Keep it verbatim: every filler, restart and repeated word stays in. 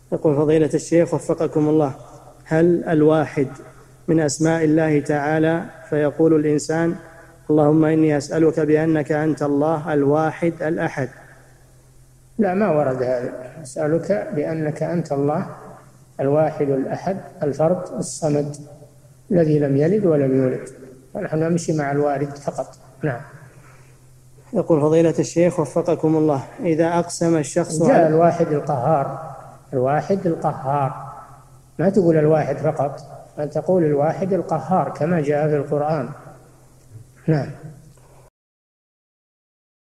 يقول فضيلة الشيخ وفقكم الله: هل الواحد من أسماء الله تعالى؟ فيقول الإنسان: اللهم إني أسألك بأنك أنت الله الواحد الأحد. لا، ما ورد هذا. أسألك بأنك أنت الله الواحد الأحد الفرد الصمد الذي لم يلد ولم يولد. ونحن نمشي مع الوارد فقط. نعم. يقول فضيلة الشيخ وفقكم الله: إذا أقسم الشخص جاء على الواحد القهار، الواحد القهار، ما تقول الواحد فقط، أن تقول الواحد القهار كما جاء في القرآن. نعم.